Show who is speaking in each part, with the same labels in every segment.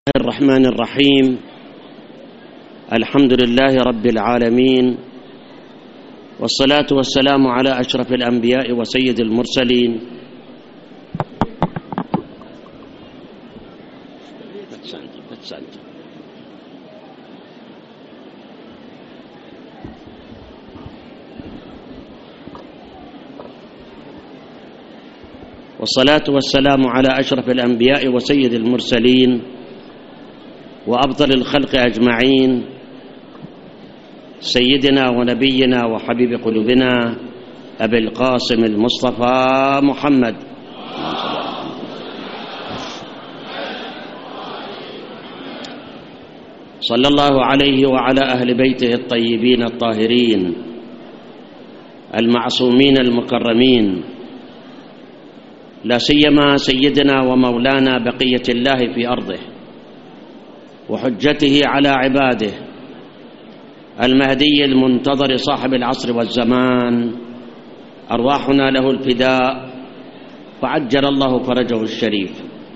Speaker 1: الرحمن الرحيم. الحمد لله رب العالمين، والصلاة والسلام على أشرف الأنبياء وسيد المرسلين والصلاة والسلام على أشرف الأنبياء وسيد المرسلين وأفضل الخلق أجمعين، سيدنا ونبينا وحبيب قلوبنا أبي القاسم المصطفى محمد صلى الله عليه وعلى أهل بيته الطيبين الطاهرين المعصومين المكرمين، لا سيما سيدنا ومولانا بقية الله في أرضه وحجته على عباده المهدي المنتظر صاحب العصر والزمان، أرواحنا له الفداء وعجل الله فرجه الشريف.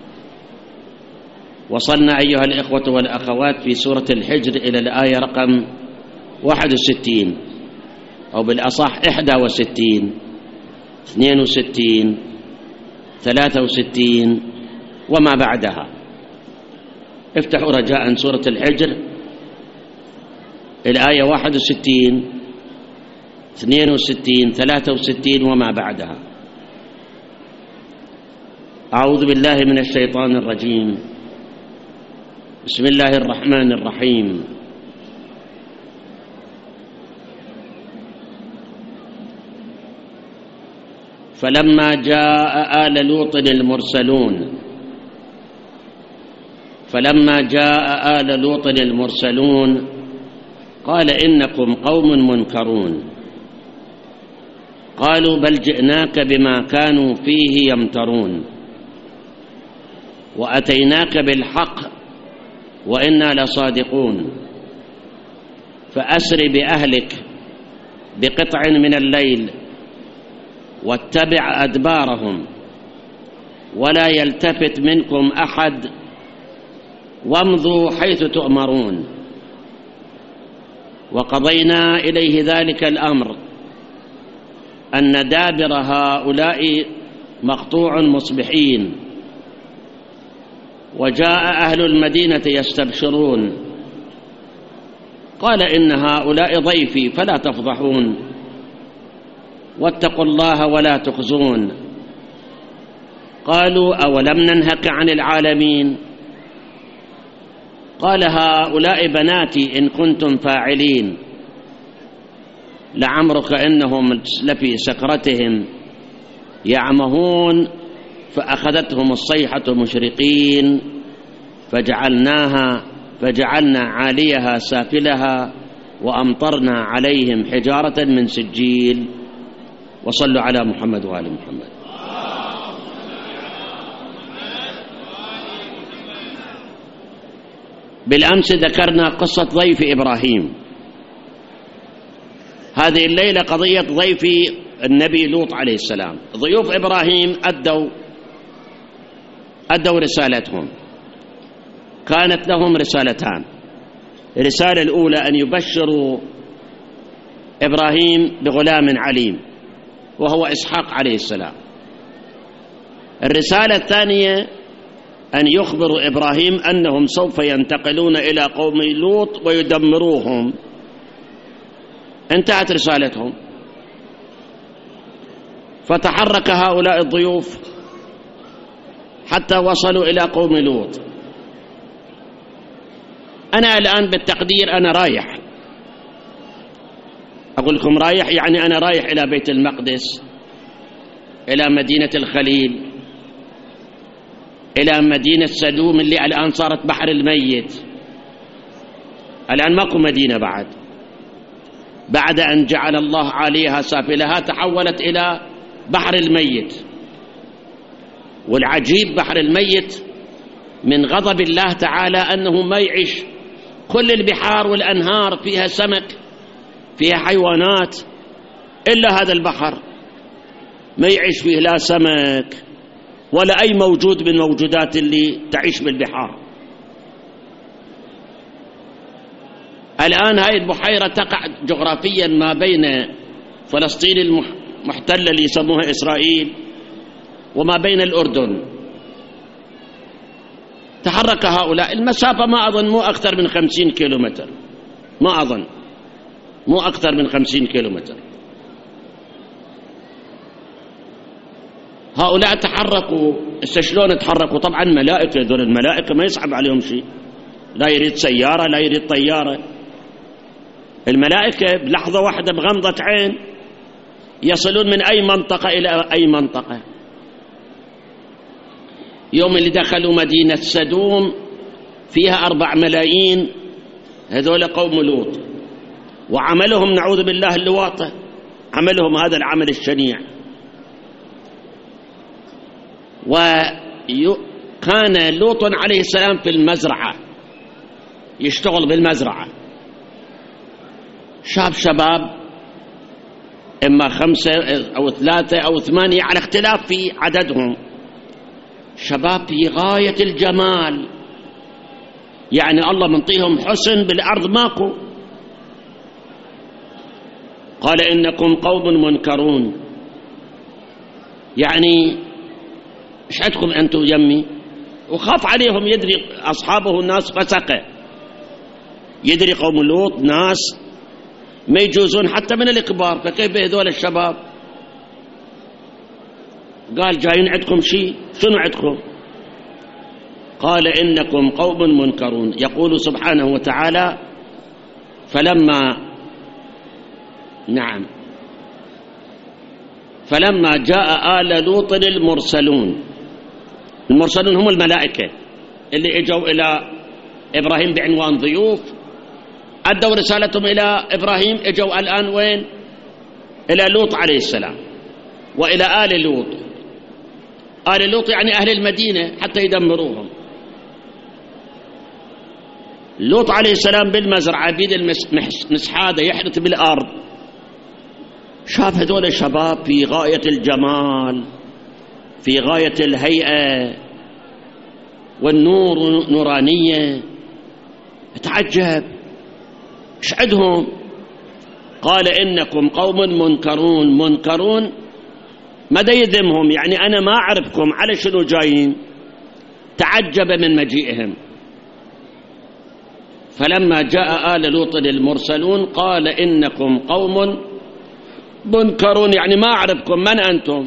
Speaker 1: وصلنا أيها الإخوة والأخوات في سورة الحجر إلى الآية رقم 61 أو بالأصح 61 62 63 وما بعدها. افتحوا رجاء سورة الحجر الآية 61 62 63 وما بعدها. أعوذ بالله من الشيطان الرجيم. بسم الله الرحمن الرحيم. فلما جاء آل لوط المرسلون قال إنكم قوم منكرون، قالوا بل جئناك بما كانوا فيه يمترون، وأتيناك بالحق وإنا لصادقون، فأسر بأهلك بقطع من الليل واتبع أدبارهم ولا يلتفت منكم أحد وامضوا حيث تؤمرون. وقضينا إليه ذلك الأمر أن دابر هؤلاء مقطوع مصبحين. وجاء أهل المدينة يستبشرون، قال إن هؤلاء ضيفي فلا تفضحون، واتقوا الله ولا تخزون. قالوا أولم ننهك عن العالمين؟ قال هؤلاء بناتي إن كنتم فاعلين، لعمرك إنهم لفي سكرتهم يعمهون، فأخذتهم الصيحة مشرقين فجعلنا عاليها سافلها وأمطرنا عليهم حجارة من سجيل. وصلوا على محمد وآل محمد. بالأمس ذكرنا قصة ضيف إبراهيم. هذه الليلة قضية ضيف النبي لوط عليه السلام. ضيوف إبراهيم أدوا رسالتهم. كانت لهم رسالتان. الرسالة الأولى أن يبشروا إبراهيم بغلام عليم وهو إسحاق عليه السلام. الرسالة الثانية أن يخبروا إبراهيم أنهم سوف ينتقلون إلى قوم لوط ويدمروهم. انتهت رسالتهم. فتحرك هؤلاء الضيوف حتى وصلوا إلى قوم لوط. أنا الآن بالتقدير أنا رايح، أقول لكم رايح يعني أنا رايح إلى بيت المقدس، إلى مدينة الخليل، إلى مدينة سدوم اللي الآن صارت بحر الميت. الآن ماكو مدينة بعد أن جعل الله عاليها سافلها تحولت إلى بحر الميت. والعجيب بحر الميت من غضب الله تعالى أنه ما يعيش. كل البحار والأنهار فيها سمك، فيها حيوانات، إلا هذا البحر ما يعيش فيه لا سمك ولا أي موجود من موجودات اللي تعيش بالبحار. الآن هاي البحيرة تقع جغرافيا ما بين فلسطين المحتلة اللي يسموها إسرائيل وما بين الأردن. تحرك هؤلاء المسافة ما أظن مو أكثر من 50 كيلومتر، ما أظن مو أكثر من 50 كيلومتر. هؤلاء تحركوا. شلون تحركوا؟ طبعا ملائكة، ذول الملائكة ما يصعب عليهم شيء، لا يريد سيارة لا يريد طيارة. الملائكة بلحظة واحدة بغمضة عين يصلون من أي منطقة إلى أي منطقة. يوم اللي دخلوا مدينة سدوم فيها 4 ملايين، هذول قوم لوط، وعملهم نعوذ بالله اللواطة، عملهم هذا العمل الشنيع. وكان لوط عليه السلام في المزرعة، يشتغل بالمزرعة. شباب إما 5 أو 3 أو 8 على اختلاف في عددهم، شباب في غاية الجمال، يعني الله منطيهم حسن بالأرض ماكو. قال إنكم قوم منكرون، يعني ايش عندكم أنتم يمي؟ وخاف عليهم، يدري أصحابه الناس فسقة، يدري قوم لوط ناس ما يجوزون حتى من الكبار، فكيف هذول الشباب؟ قال جايين عندكم شيء؟ شنو عندكم؟ قال إنكم قوم منكرون. يقول سبحانه وتعالى فلما جاء آل لوط المرسلون. المرسلون هم الملائكة اللي اجوا إلى إبراهيم بعنوان ضيوف، أدوا رسالتهم إلى إبراهيم، اجوا الآن وين؟ إلى لوط عليه السلام وإلى آل لوط. آل لوط يعني أهل المدينة حتى يدمروهم. لوط عليه السلام بالمزرعة بيد المسحادة يحرث بالأرض، شاف هذول الشباب في غاية الجمال، في غاية الهيئة والنور نورانية، تعجب ايش عندهم؟ قال إنكم قوم منكرون. منكرون ماذا يذمهم؟ يعني أنا ما أعرفكم، على شنو جايين؟ تعجب من مجيئهم. فلما جاء آل لوط المرسلون قال إنكم قوم منكرون، يعني ما أعرفكم، من أنتم؟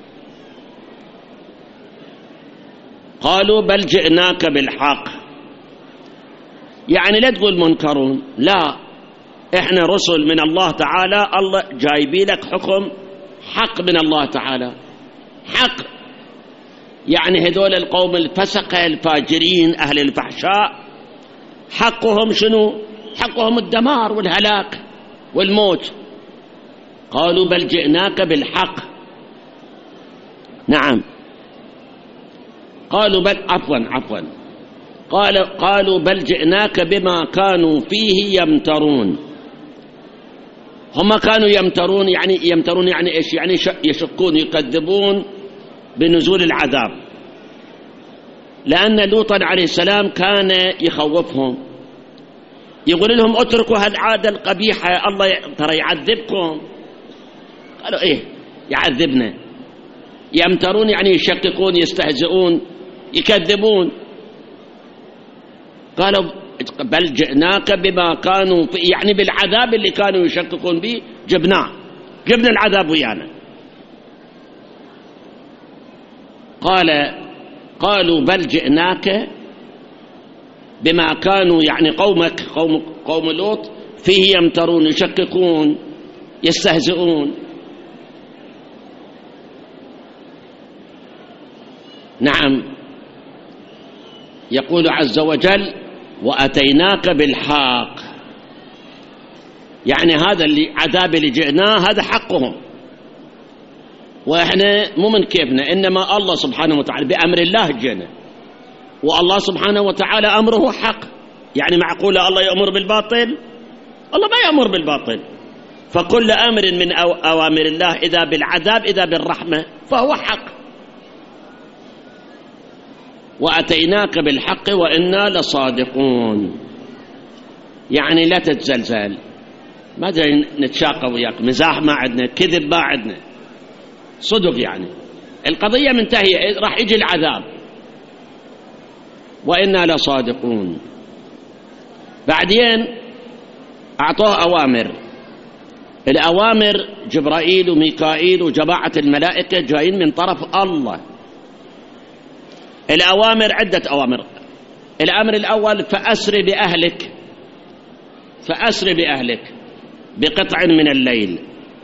Speaker 1: قالوا بل جئناك بالحق، يعني لا تقول منكرون، لا، إحنا رسل من الله تعالى، الله جايبي لك حكم حق من الله تعالى، حق. يعني هذول القوم الفسقة الفاجرين أهل الفحشاء حقهم شنو؟ حقهم الدمار والهلاك والموت. قالوا بل جئناك بالحق. نعم، قالوا بل عفوا قالوا بل جئناك بما كانوا فيه يمترون. هم كانوا يمترون، يعني ايش؟ يعني يشكون، يكذبون بنزول العذاب، لأن لوطا عليه السلام كان يخوفهم، يقول لهم اتركوا هالعادة القبيحة، الله ترى يعذبكم. قالوا ايه يعذبنا؟ يمترون يعني يشككون، يستهزئون، يكذبون. قالوا بل جئناك بما كانوا يعني بالعذاب اللي كانوا يشككون به جبنا العذاب ويانا. قالوا بل جئناك بما كانوا، يعني قومك قوم لوط فيه يمترون، يشككون، يستهزئون. نعم، يقول عز وجل وأتيناك بالحق، يعني هذا اللي عذاب اللي جئناه هذا حقهم، وإحنا مو من كيفنا، إنما الله سبحانه وتعالى بأمر الله جئنا، والله سبحانه وتعالى أمره حق. يعني معقولة الله يأمر بالباطل؟ الله ما يأمر بالباطل. فكل أمر من أوامر الله إذا بالعذاب إذا بالرحمة فهو حق. وأتيناك بالحق وإنا لصادقون. يعني لا تتزلزل، ما ادري نتشاقى وياك، مزاح ما عندنا، كذب ما عندنا، صدق يعني القضية منتهية، راح يجي العذاب وإنا لصادقون. بعدين أعطوه أوامر، الأوامر جبرائيل وميكائيل وجماعة الملائكة جايين من طرف الله. الأوامر عدة أوامر. الأمر الأول فأسر بأهلك، فأسر بأهلك بقطع من الليل.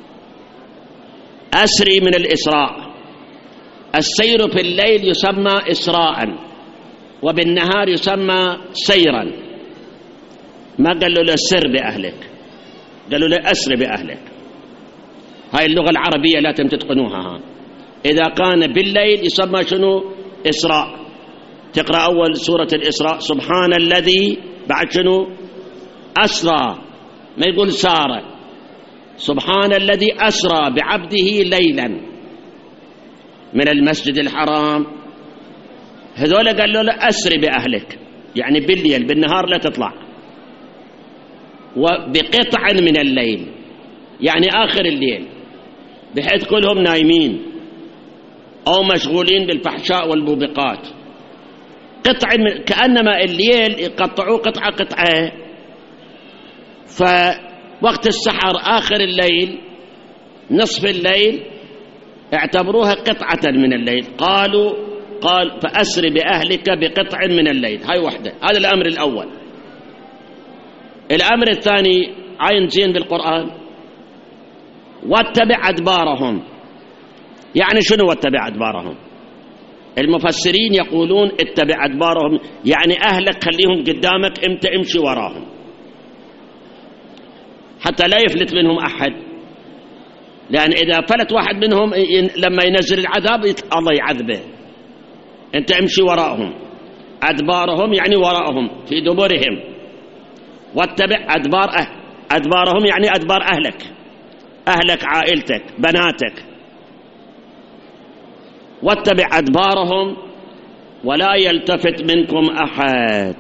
Speaker 1: أسري من الإسراء، السير في الليل يسمى إسراء وبالنهار يسمى سيرا. ما قالوا له سر بأهلك، قالوا له أسر بأهلك. هاي اللغة العربية لازم تتقنوها. إذا كان بالليل يسمى شنو؟ إسراء. تقرأ أول سورة الإسراء سبحان الذي، بعد شنو؟ أسرى، ما يقول سار. سبحان الذي أسرى بعبده ليلا من المسجد الحرام. هذول قالوا له أسر بأهلك، يعني بالليل، بالنهار لا تطلع. وبقطع من الليل يعني آخر الليل، بحيث كلهم نايمين أو مشغولين بالفحشاء والموبقات. قطع كأنما الليل يقطعوه قطعة قطعة. فوقت السحر آخر الليل، نصف الليل، اعتبروها قطعة من الليل. قال فأسر بأهلك بقطع من الليل. هاي وحدة، هذا الأمر الأول. الأمر الثاني عين زين بالقرآن، واتبع أدبارهم. يعني شنو واتبع أدبارهم؟ المفسرين يقولون اتبع أدبارهم يعني أهلك خليهم قدامك، أنت امشي وراهم حتى لا يفلت منهم أحد. لأن إذا فلت واحد منهم لما ينزل العذاب الله يعذبه. أنت امشي وراءهم. أدبارهم يعني وراءهم، في دبرهم. واتبع أدبارهم يعني أدبار أهلك عائلتك بناتك. واتبع أدبارهم ولا يلتفت منكم أحد.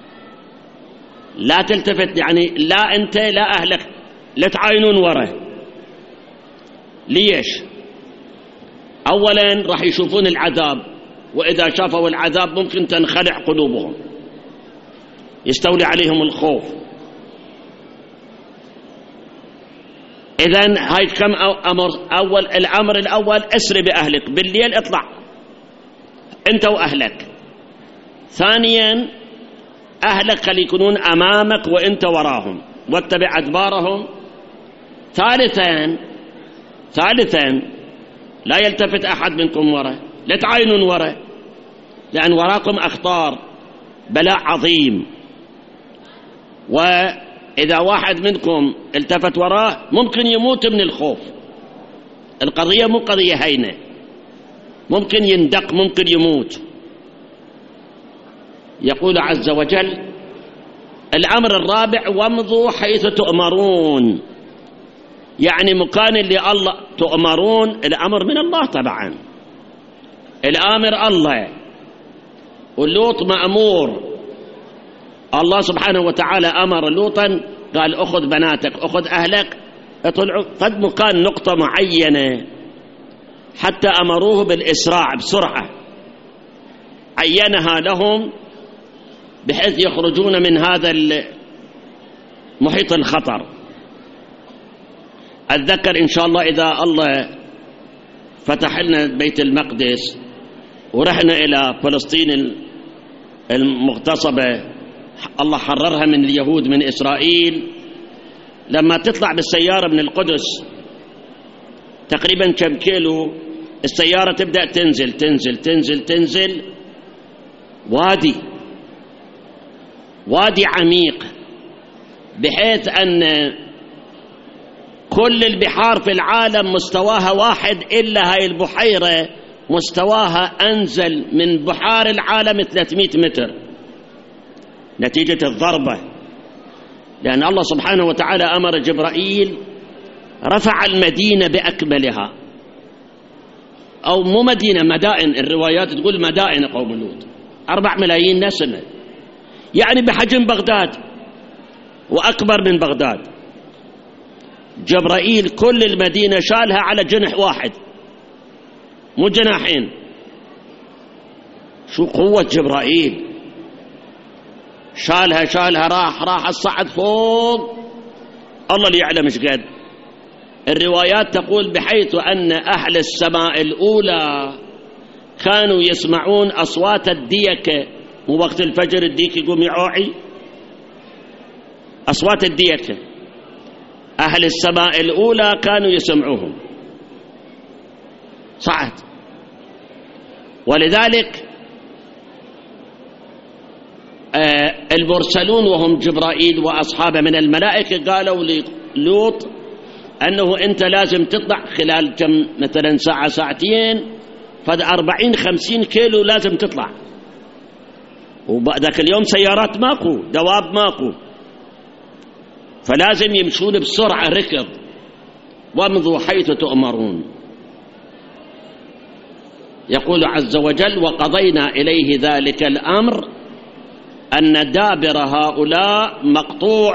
Speaker 1: لا تلتفت يعني لا أنت لا أهلك، لا تعاينون ورا. ليش؟ أولا راح يشوفون العذاب، وإذا شافوا العذاب ممكن تنخلع قلوبهم، يستولي عليهم الخوف. إذن هاي كم أمر. الأمر الأول أسر بأهلك، بالليل اطلع أنت وأهلك. ثانيا أهلك خلي يكونون أمامك وأنت وراهم، واتبع أدبارهم. ثالثا لا يلتفت أحد منكم وراء، لا تعاينون وراء، لأن وراكم أخطار، بلاء عظيم. وإذا واحد منكم التفت وراه ممكن يموت من الخوف. القضية مو قضية هينة، ممكن يندق، ممكن يموت. يقول عز وجل الأمر الرابع وامضوا حيث تؤمرون. يعني مكان اللي الله تؤمرون، الأمر من الله طبعا، الآمر الله، واللوط مأمور. الله سبحانه وتعالى أمر لوطا، قال أخذ بناتك أخذ أهلك اطلعوا قد مكان نقطة معينة، حتى أمروه بالإسراع بسرعة، عينها لهم بحيث يخرجون من هذا محيط الخطر. أتذكر إن شاء الله إذا الله فتح لنا بيت المقدس ورحنا إلى فلسطين المغتصبة، الله حررها من اليهود من إسرائيل. لما تطلع بالسيارة من القدس تقريبا كم كيلو، السيارة تبدأ تنزل تنزل تنزل تنزل، وادي عميق، بحيث أن كل البحار في العالم مستواها واحد، إلا هاي البحيرة مستواها أنزل من بحار العالم 300 متر نتيجة الضربة. لأن الله سبحانه وتعالى أمر جبرائيل رفع المدينة بأكملها، أو مو مدينة، مدائن، الروايات تقول مدائن قوم لوط، 4 ملايين نسمة، يعني بحجم بغداد. وأكبر من بغداد. جبرائيل كل المدينة شالها على جنح واحد، مو جناحين. شو قوة جبرائيل! شالها راح الصعد فوق، الله اللي يعلم ايش قد. الروايات تقول بحيث أن أهل السماء الأولى كانوا يسمعون أصوات الديكة، مو وقت الفجر الديك يقوم يعوعي، أصوات الديكة أهل السماء الأولى كانوا يسمعوهم. صعد، ولذلك المرسلون وهم جبرائيل وأصحابه من الملائكة قالوا للوط أنه أنت لازم تطلع خلال كم مثلا ساعة ساعتين، فد 40-50 كيلو لازم تطلع. وذاك اليوم سيارات ماكو، دواب ماكو، فلازم يمشون بسرعة ركض. وامضوا حيث تؤمرون. يقول عز وجل: وقضينا إليه ذلك الأمر أن دابر هؤلاء مقطوع.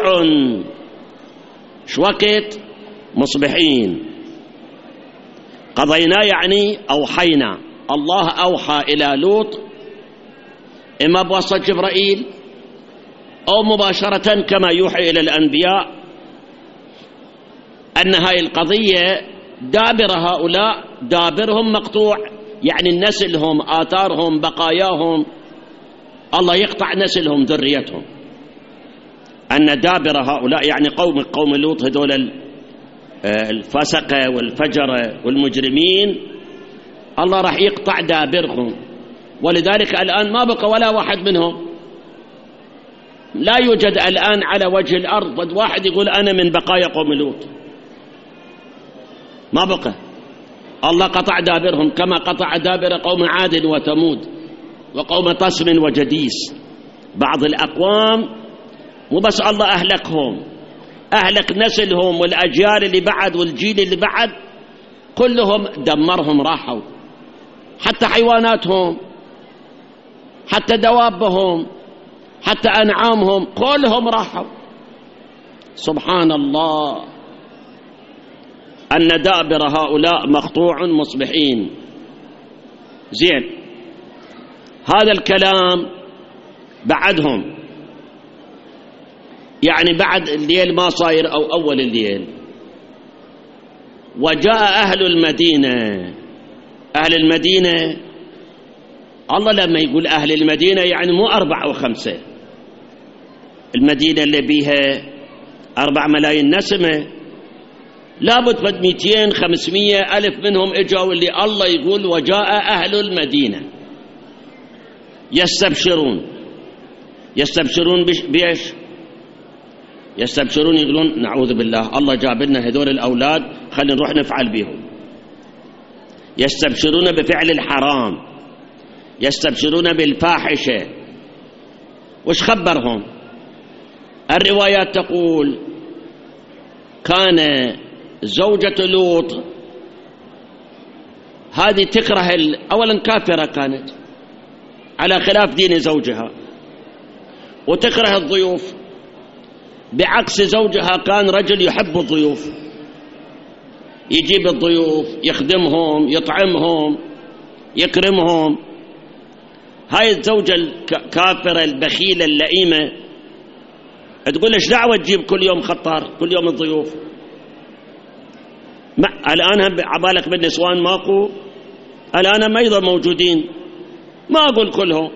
Speaker 1: شوكت مصبحين. قضينا يعني أوحينا، الله أوحى إلى لوط إما بواسطة جبرائيل أو مباشرة كما يوحي إلى الأنبياء أن هاي القضية دابر هؤلاء، دابرهم مقطوع، يعني نسلهم آثارهم بقاياهم الله يقطع نسلهم ذريتهم. أن دابر هؤلاء يعني قوم لوط، هذول الفسقة والفجرة والمجرمين، الله راح يقطع دابرهم. ولذلك الآن ما بقى ولا واحد منهم، لا يوجد الآن على وجه الأرض واحد يقول أنا من بقايا قوم لوط، ما بقى. الله قطع دابرهم كما قطع دابر قوم عاد وثمود وقوم طسم وجديس. بعض الأقوام مو بس الله أهلكهم، أهلك نسلهم والأجيال اللي بعد والجيل اللي بعد كلهم دمرهم، راحوا، حتى حيواناتهم، حتى دوابهم، حتى أنعامهم كلهم راحوا. سبحان الله. أن دابر هؤلاء مقطوع مصبحين. زين، هذا الكلام بعدهم، يعني بعد الليل ما صاير أو أول الليل. وجاء أهل المدينة، الله لما يقول أهل المدينة يعني مو 4 و5، المدينة اللي بيها 4 ملايين نسمة، لابد 200-500 ألف منهم إجوا، اللي الله يقول وجاء أهل المدينة يستبشرون بإيش؟ يستبشرون يقولون نعوذ بالله الله جاب لنا هذول الأولاد، خلينا نروح نفعل بهم. يستبشرون بفعل الحرام، يستبشرون بالفاحشة. وش خبرهم؟ الروايات تقول كان زوجة لوط هذه تكره أولا كافرة، كانت على خلاف دين زوجها، وتكره الضيوف، بعكس زوجها كان رجل يحب الضيوف، يجيب الضيوف يخدمهم يطعمهم يكرمهم. هاي الزوجة الكافرة البخيلة اللئيمة تقول ايش دعوة تجيب كل يوم خطار، كل يوم الضيوف؟ الآن عبالك بالنسوان ماكو، الآن ما يضل موجودين، ما أقول كلهم.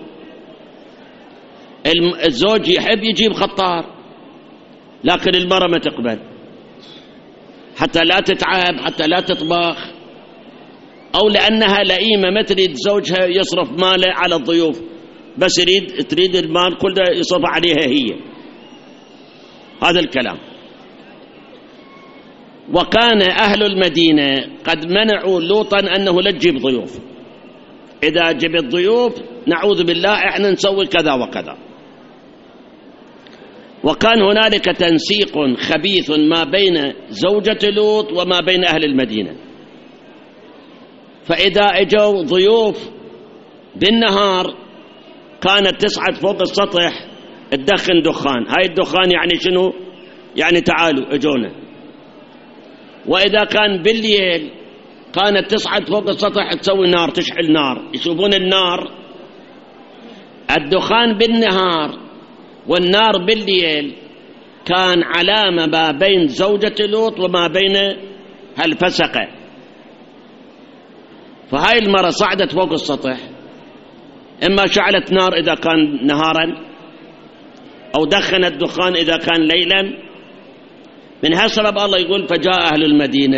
Speaker 1: الزوج يحب يجيب خطار، لكن المرأة ما تقبل، حتى لا تتعب، حتى لا تطبخ، أو لأنها لئيمة ما تريد زوجها يصرف ماله على الضيوف، بس تريد المال كله يصرف عليها هي. هذا الكلام. وكان أهل المدينة قد منعوا لوطا أنه لا تجيب ضيوف، إذا جبت ضيوف نعوذ بالله إحنا نسوي كذا وكذا. وكان هنالك تنسيق خبيث ما بين زوجة لوط وما بين أهل المدينة، فإذا اجوا ضيوف بالنهار كانت تصعد فوق السطح تدخن دخان. هاي الدخان يعني شنو؟ يعني تعالوا اجونا. وإذا كان بالليل كانت تصعد فوق السطح تسوي نار، تشعل نار، يشوفون النار. الدخان بالنهار والنار بالليل كان علامة ما بين زوجة لوط وما بين هالفسقة. فهاي المرة صعدت فوق السطح، إما شعلت نار إذا كان نهارا أو دخنت دخان إذا كان ليلا. من هالسبب الله يقول فجاء أهل المدينة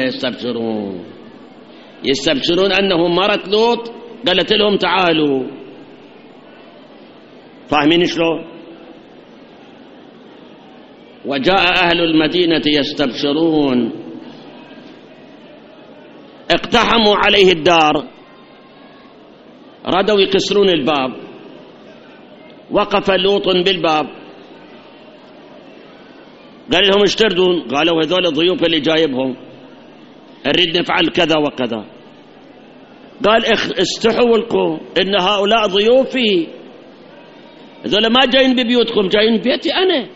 Speaker 1: يستبشرون أنه مرت لوط قالت لهم تعالوا. فاهمين شلون؟ وجاء أهل المدينة يستبشرون، اقتحموا عليه الدار، ردوا يكسرون الباب، وقف لوط بالباب قال لهم ايش تردون؟ قالوا هذول الضيوف اللي جايبهم نريد نفعل كذا وكذا. قال استحوا والقوا، ان هؤلاء ضيوفي، هذول ما جايين ببيوتكم، جايين ببيتي انا.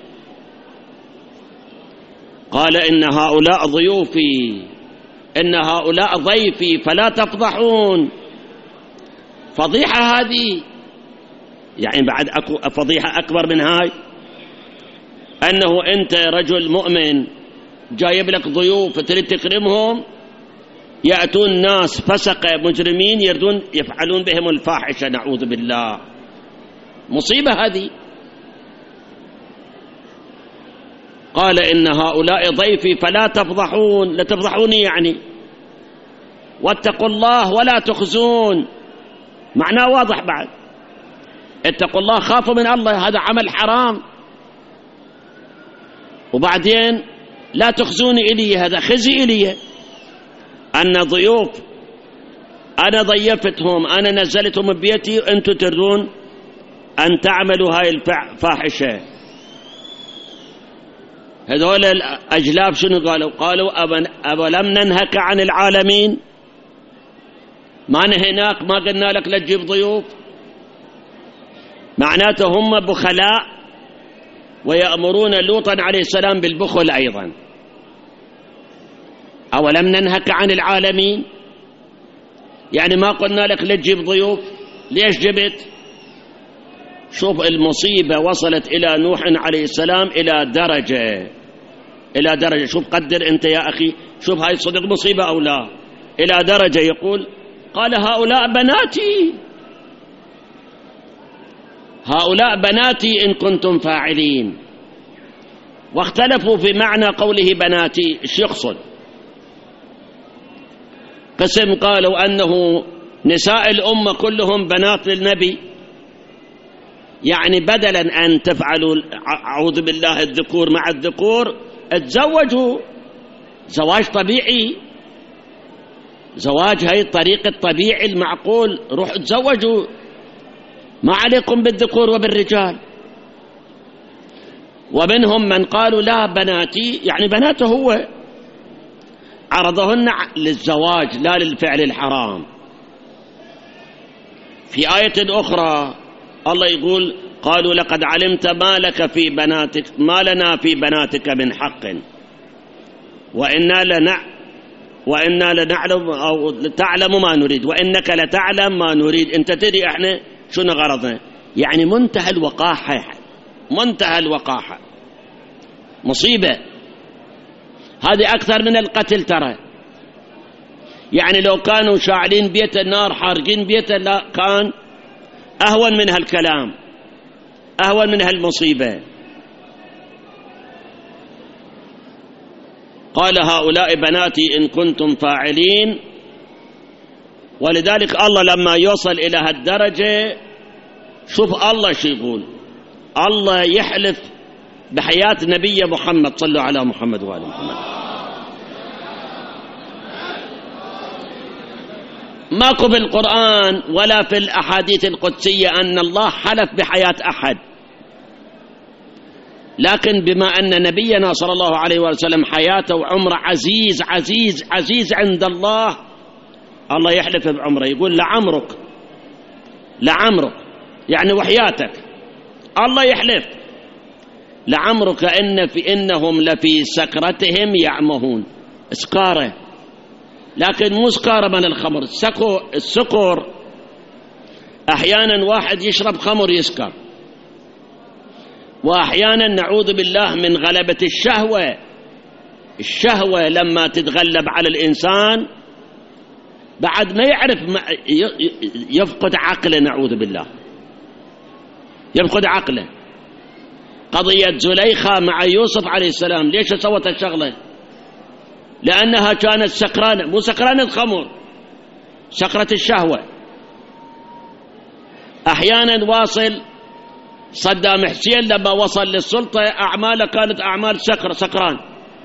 Speaker 1: قال ان هؤلاء ضيوفي، ان هؤلاء ضيفي فلا تفضحون. فضيحة هذه، يعني بعد اكو فضيحة اكبر من هاي؟ أنه أنت رجل مؤمن جايب لك ضيوف تريد تكرمهم، يأتون ناس فسقة مجرمين يردون يفعلون بهم الفاحشة، نعوذ بالله. مصيبة هذه. قال إن هؤلاء ضيفي فلا تفضحون، لا تفضحوني يعني، واتقوا الله ولا تخزون. معناه واضح بعد، اتقوا الله، خافوا من الله، هذا عمل حرام. وبعدين لا تخزوني إلي، هذا خزي إلي. أنا ضيوف، أنا ضيفتهم، أنا نزلتهم ببيتي، أنتم تردون أن تعملوا هاي الفاحشة. هذول الأجلاب شنو قالوا؟ قالوا أولم ننهك عن العالمين؟ ما نهيناك، ما قلنا لك لا تجيب ضيوف؟ معناته هم بخلاء ويأمرون لوطا عليه السلام بالبخل أيضا. أولم ننهك عن العالمين؟ يعني ما قلنا لك لا تجيب ضيوف، ليش جبت؟ شوف المصيبة وصلت إلى نوح عليه السلام إلى درجة. شوف قدر أنت يا أخي، شوف هاي صدق مصيبة أو لا. إلى درجة يقول قال هؤلاء بناتي إن كنتم فاعلين. واختلفوا في معنى قوله بناتي، ايش يقصد؟ قسم قالوا أنه نساء الأمة كلهم بنات للنبي، يعني بدلا أن تفعلوا أعوذ بالله الذكور مع الذكور، اتزوجوا زواج طبيعي، زواج هاي الطريق الطبيعي المعقول، روحوا تزوجوا، ما عليكم بالذكور وبالرجال. ومنهم من قالوا لا بناتي، يعني بناته هو، عرضهن للزواج لا للفعل الحرام. في آية أخرى الله يقول قالوا لقد علمت ما لنا في بناتك من حق وإنا لنعلم أو تعلم ما نريد وإنك لتعلم ما نريد. أنت تدري إحنا شنو غرضنا. يعني منتهى الوقاحة، مصيبة هذه أكثر من القتل ترى. يعني لو كانوا شاعلين بيت النار حارقين بيته لا كان أهون من هالكلام، أهون من هالمصيبة. قال هؤلاء بناتي إن كنتم فاعلين. ولذلك الله لما يوصل إلى هالدرجة، شوف الله شو يقول، الله يحلف بحياة نبي محمد، صلوا على محمد وآل محمد. ماكو بالقرآن ولا في الأحاديث القدسية أن الله حلف بحياة أحد، لكن بما أن نبينا صلى الله عليه وسلم حياته وعمره عزيز عزيز عزيز عند الله، الله يحلف بعمره، يقول لعمرك يعني وحياتك، الله يحلف لعمرك إنهم لفي سكرتهم يعمهون. سكارة، لكن مو سكارة من الخمر. السكر أحيانا واحد يشرب خمر يسكر، وأحيانا نعوذ بالله من غلبة الشهوة لما تتغلب على الإنسان بعد ما يعرف يفقد عقله، نعوذ بالله، يفقد عقله. قضية زليخة مع يوسف عليه السلام ليش سوت الشغلة؟ لأنها كانت سكرانة، مو سكرانة الخمر، سكرة الشهوة. أحيانا واصل صدام حسين لما وصل للسلطة أعماله كانت أعمال سكران.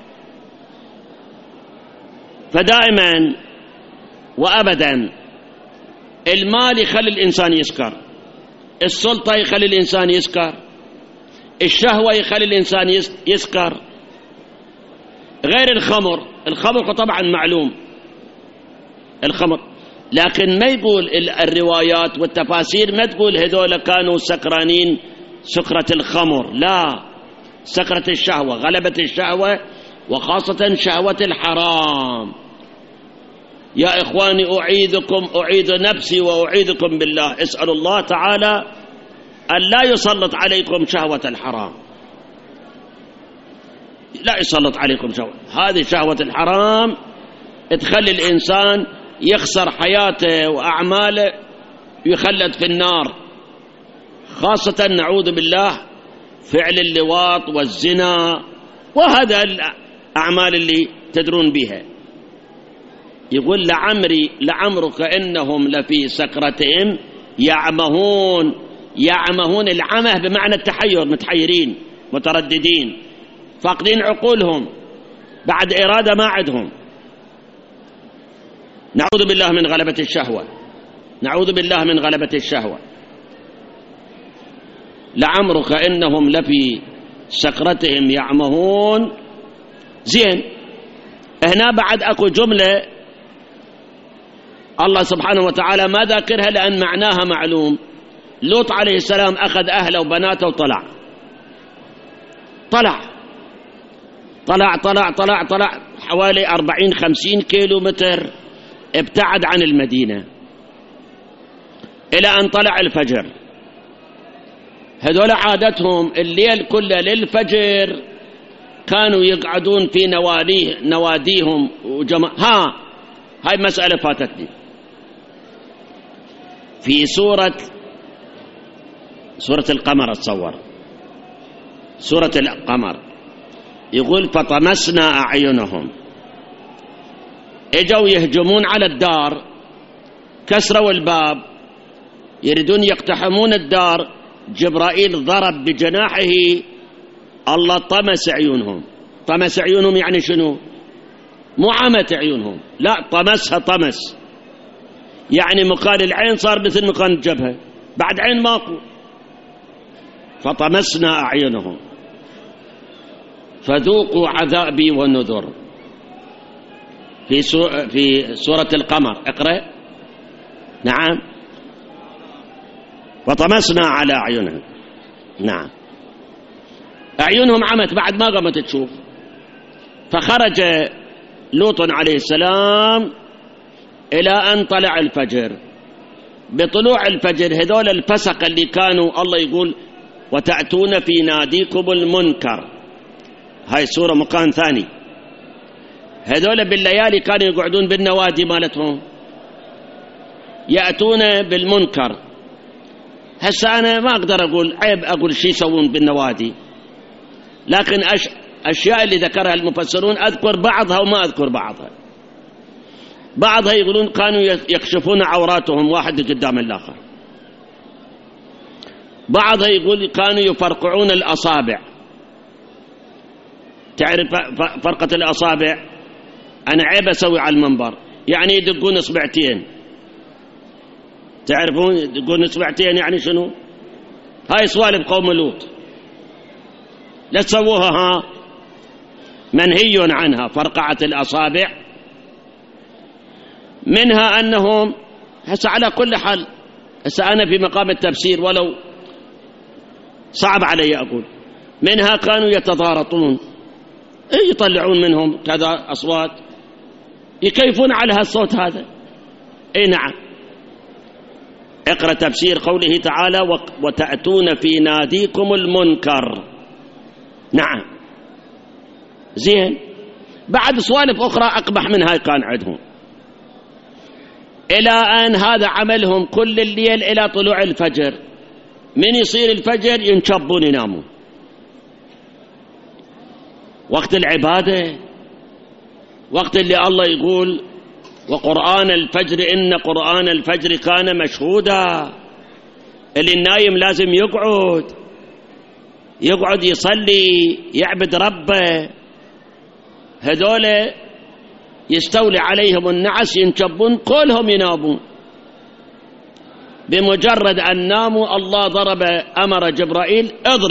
Speaker 1: فدائما وأبدا المال يخلي الإنسان يسكر، السلطة يخلي الإنسان يسكر، الشهوة يخلي الإنسان يسكر، غير الخمر طبعا معلوم الخمر، لكن ما يقول الروايات والتفاسير ما تقول هذول كانوا سكرانين سكرة الخمر، لا، سكرة الشهوة، غلبة الشهوة، وخاصة شهوة الحرام. يا إخواني أعيذ نفسي وأعيذكم بالله، اسأل الله تعالى أن لا يسلط عليكم شهوة الحرام، لا يسلط عليكم شهوة. هذه شهوة الحرام تخلي الإنسان يخسر حياته وأعماله ويخلد في النار، خاصة نعوذ بالله فعل اللواط والزنا وهذا الأعمال اللي تدرون بها. يقول لعمرك إنهم لفي سكرتهم يعمهون. العمه بمعنى التحير، متحيرين مترددين فاقدين عقولهم بعد إرادة ما عندهم. نعوذ بالله من غلبة الشهوة، نعوذ بالله من غلبة الشهوة. لعمرك إنهم لفي سكرتهم يعمهون. زين، هنا بعد أكو جملة الله سبحانه وتعالى ما ذاكرها لأن معناها معلوم. لوط عليه السلام أخذ أهله وبناته وطلع حوالي 40-50 كيلو متر ابتعد عن المدينة إلى أن طلع الفجر. هذول عادتهم الليل كله للفجر كانوا يقعدون في نواديهم هاي مسألة فاتتني في سورة القمر. اتصور سورة القمر يقول فطمسنا أعينهم، اجوا يهجمون على الدار، كسروا الباب يريدون يقتحمون الدار، جبرائيل ضرب بجناحه، الله طمس عيونهم. طمس عيونهم يعني شنو؟ مو عمت عيونهم، لا، طمسها طمس يعني مكان العين صار مثل مكان الجبهة، بعد عين ماكو. فطمسنا أعينهم فذوقوا عذابي ونذر. في سورة القمر اقرأ. نعم، وطمسنا على أعينهم. نعم، أعينهم عمت بعد ما قامت تشوف. فخرج لوط عليه السلام إلى أن طلع الفجر. بطلوع الفجر هذول الفسق اللي كانوا، الله يقول وتأتون في ناديكم المنكر، هاي سورة مكان ثاني. هذول بالليالي كانوا يقعدون بالنوادي مالتهم يأتون بالمنكر. هسه أنا ما أقدر أقول عيب أقول شيء يسوون بالنوادي، لكن أشياء اللي ذكرها المفسرون أذكر بعضها وما أذكر بعضها يقولون كانوا يكشفون عوراتهم واحد قدام الآخر، بعضها يقول كانوا يفرقعون الأصابع. تعرف فرقة الأصابع؟ أنا عيب أسوي على المنبر، يعني يدقون إصبعتين. تعرفون يدقون إصبعتين يعني شنو؟ هاي سوالف قوم لوط، لا تسووها، منهي عنها فرقعة الأصابع. منها أنهم هسه على كل حال، هسه أنا في مقام التفسير ولو صعب علي أقول، منها كانوا يتضارطون، يطلعون منهم كذا أصوات يكيفون على هالصوت هذا. نعم. اقرأ تفسير قوله تعالى وتأتون في ناديكم المنكر. نعم زين. بعد سوالف أخرى أقبح من هاي كان عندهم، إلى أن هذا عملهم كل الليل إلى طلوع الفجر. من يصير الفجر ينشبون ينامون. وقت العبادة، وقت اللي الله يقول وقرآن الفجر إن قرآن الفجر كان مشهودا، اللي النايم لازم يقعد يصلي يعبد ربه. هذول يستولي عليهم النعس ينشبون كلهم ينامون. بمجرد أن ناموا الله أمر جبرائيل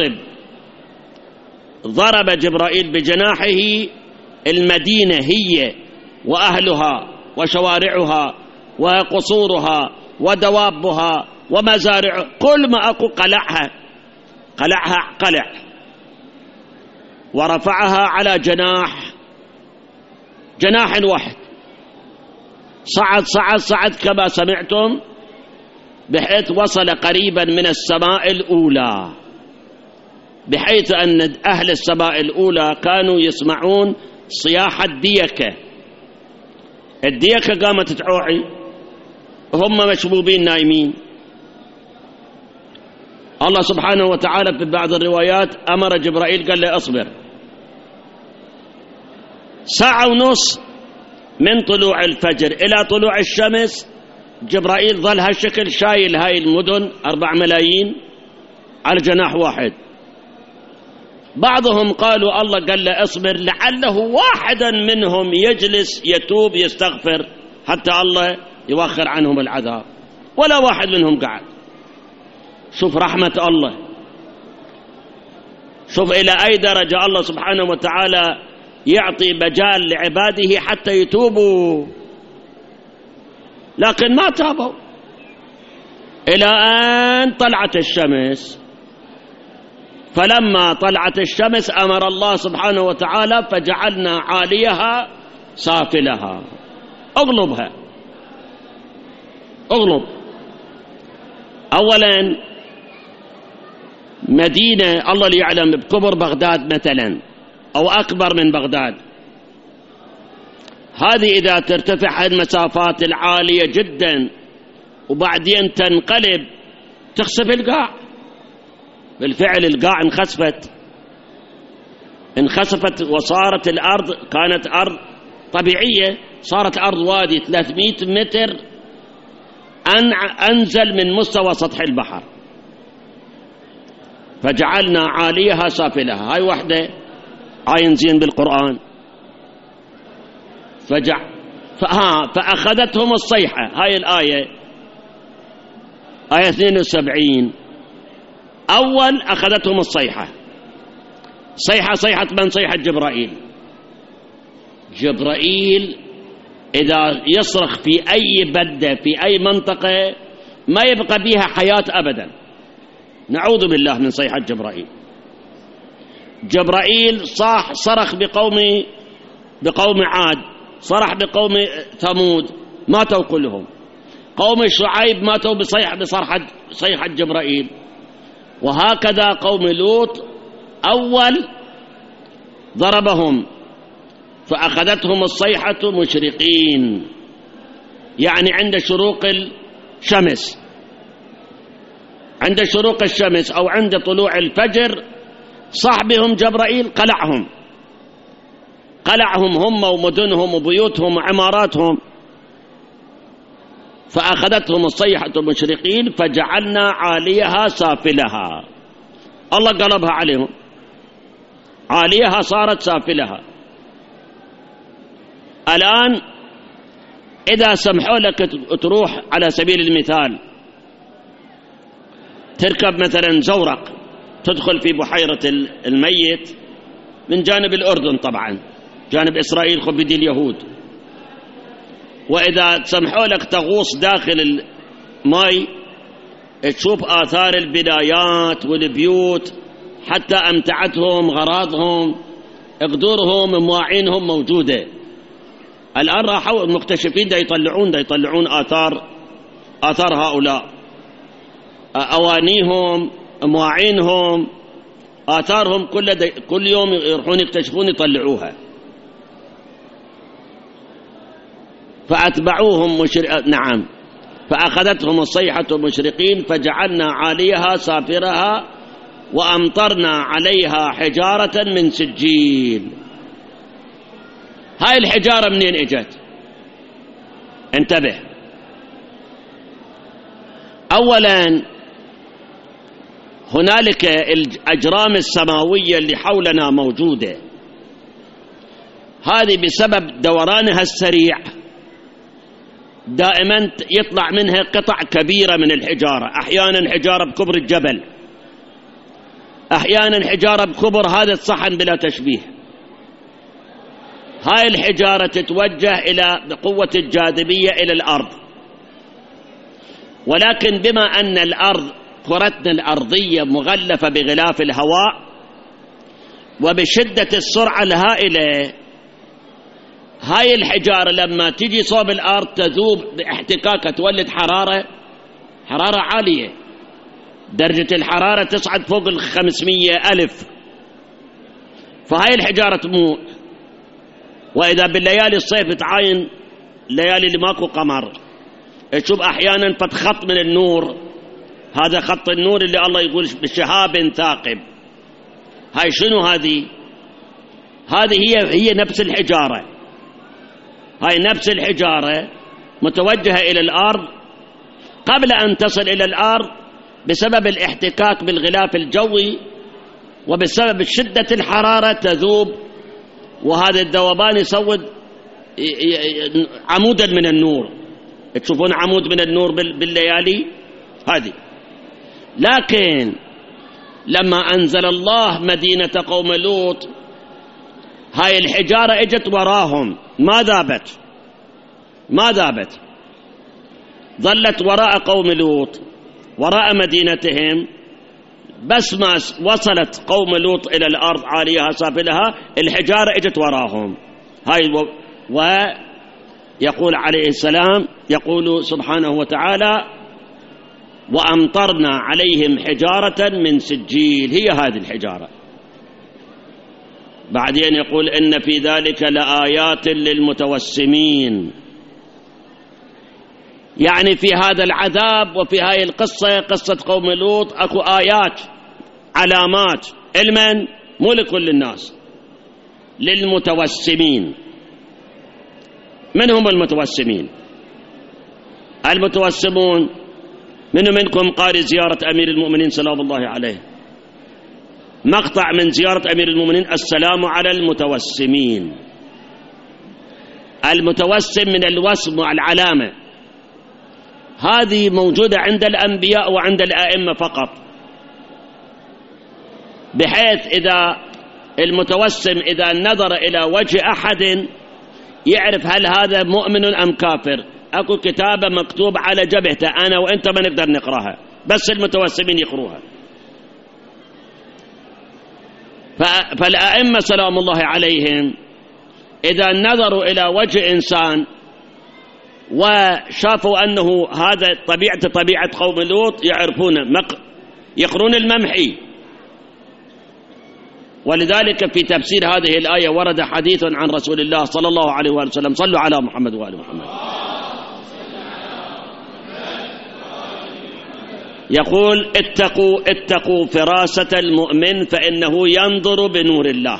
Speaker 1: ضرب جبرائيل بجناحه المدينة هي وأهلها وشوارعها وقصورها ودوابها ومزارعها، كل ما أكو قلعها قلع، ورفعها على جناح واحد، صعد كما سمعتم، بحيث وصل قريبا من السماء الأولى، بحيث أن أهل السماء الأولى كانوا يسمعون صياح الديكة قامت تعوعي، هم مشبوبين نايمين. الله سبحانه وتعالى في بعض الروايات أمر جبرائيل قال له اصبر 1.5 ساعة من طلوع الفجر إلى طلوع الشمس. جبرائيل ظل هالشكل شايل هاي المدن 4 ملايين على جناح واحد. بعضهم قالوا الله قال له اصبر لعله واحدا منهم يجلس يتوب يستغفر حتى الله يوخر عنهم العذاب، ولا واحد منهم قعد. شوف رحمة الله، شوف إلى أي درجة الله سبحانه وتعالى يعطي مجال لعباده حتى يتوبوا، لكن ما تابوا إلى أن طلعت الشمس. فلما طلعت الشمس أمر الله سبحانه وتعالى فجعلنا عاليها سافلها. اغلب أولا مدينة الله اللي يعلم بكبر بغداد مثلا أو أكبر من بغداد، هذه إذا ترتفع المسافات العالية جدا وبعدين تنقلب تخسف القاع. بالفعل القاع انخسفت وصارت الأرض، كانت أرض طبيعية صارت أرض وادي 300 متر أنزل من مستوى سطح البحر. فجعلنا عاليها سافلها، هاي وحدة عاين زين بالقرآن. فأخذتهم الصيحة، هاي الآية آية 72. أول أخذتهم الصيحة، صيحة من؟ صيحة جبرائيل إذا يصرخ في أي بلدة في أي منطقة ما يبقى بيها حياة أبدا. نعوذ بالله من صيحة جبرائيل صرخ بقوم عاد، صرخ بقوم ثمود ماتوا كلهم، قوم شعيب ماتوا بصيحة جبرائيل، وهكذا قوم لوط أول ضربهم فأخذتهم الصيحة مشرقين، يعني عند شروق الشمس أو عند طلوع الفجر صاحبهم جبرائيل قلعهم هم ومدنهم وبيوتهم وعماراتهم. فأخذتهم الصيحة مشرقين فجعلنا عاليها سافلها. الله قلبها عليهم، عاليها صارت سافلها. الآن إذا سمحوا لك تروح على سبيل المثال تركب مثلا زورق تدخل في بحيرة الميت من جانب الأردن، طبعا جانب إسرائيل خبدي اليهود، وإذا سمحوا لك تغوص داخل الماء تشوف آثار البنايات والبيوت حتى أمتعتهم، غراضهم، قدورهم، مواعينهم موجودة. الآن راحوا المكتشفين دا يطلعون آثار هؤلاء، أوانيهم، مواعينهم، آثارهم كل يوم يروحون يكتشفون يطلعوها. فأتبعوهم نعم، فأخذتهم الصيحة مشرقين فجعلنا عاليها سافرها وأمطرنا عليها حجارة من سجيل. هاي الحجارة منين اجت؟ انتبه. أولا هنالك الأجرام السماوية اللي حولنا موجودة، هذه بسبب دورانها السريع دائما يطلع منها قطع كبيرة من الحجارة، أحيانا حجارة بكبر الجبل، أحيانا حجارة بكبر هذا الصحن بلا تشبيه. هاي الحجارة تتوجه إلى بقوة الجاذبية إلى الأرض، ولكن بما أن الأرض كرتنا الأرضية مغلفة بغلاف الهواء وبشدة السرعة الهائلة، هاي الحجارة لما تجي صوب الأرض تذوب باحتكاكها، تولد حرارة عالية، درجة الحرارة تصعد فوق 500,000. فهاي الحجارة تموت. وإذا بالليالي الصيف تعاين ليالي اللي ماكو قمر، تشوف أحيانا خط من النور، هذا خط النور اللي الله يقول بشهاب ثاقب. هاي شنو هذه هي نفس الحجارة، هاي نفس الحجارة متوجهة إلى الأرض، قبل أن تصل إلى الأرض بسبب الاحتكاك بالغلاف الجوي وبسبب شدة الحرارة تذوب، وهذا الذوبان يصود عمودا من النور. تشوفون عمود من النور بالليالي هذه. لكن لما أنزل الله مدينة قوم لوط، هاي الحجارة اجت وراهم، ما ذابت، ظلت وراء قوم لوط، وراء مدينتهم. بس ما وصلت قوم لوط إلى الأرض عاليها سافلها، الحجارة اجت وراهم. هاي ويقول عليه السلام، يقول سبحانه وتعالى: وأمطرنا عليهم حجارة من سجيل. هي هذه الحجارة. بعدين يقول: إن في ذلك لآيات للمتوسمين. يعني في هذا العذاب وفي هاي القصة، قصة قوم لوط، أكو آيات، علامات، علما مو لكل الناس، للمتوسمين. من هم المتوسمين؟ المتوسمون من منكم قارئ زيارة أمير المؤمنين سلام الله عليه، مقطع من زيارة أمير المؤمنين: السلام على المتوسمين. المتوسم من الوسم والعلامة، هذه موجودة عند الأنبياء وعند الآئمة فقط، بحيث إذا المتوسم إذا نظر إلى وجه أحد يعرف هل هذا مؤمن أم كافر. أكو كتابة مكتوب على جبهته، أنا وإنت ما نقدر نقراها، بس المتوسمين يقروها. فالآئمة سلام الله عليهم إذا نظروا إلى وجه إنسان وشافوا أنه هذا طبيعة قوم لوط، يعرفون يقرون الممحي. ولذلك في تفسير هذه الآية ورد حديث عن رسول الله صلى الله عليه وآله وسلم: صلوا على محمد وآل محمد. يقول: اتقوا فراسة المؤمن فإنه ينظر بنور الله.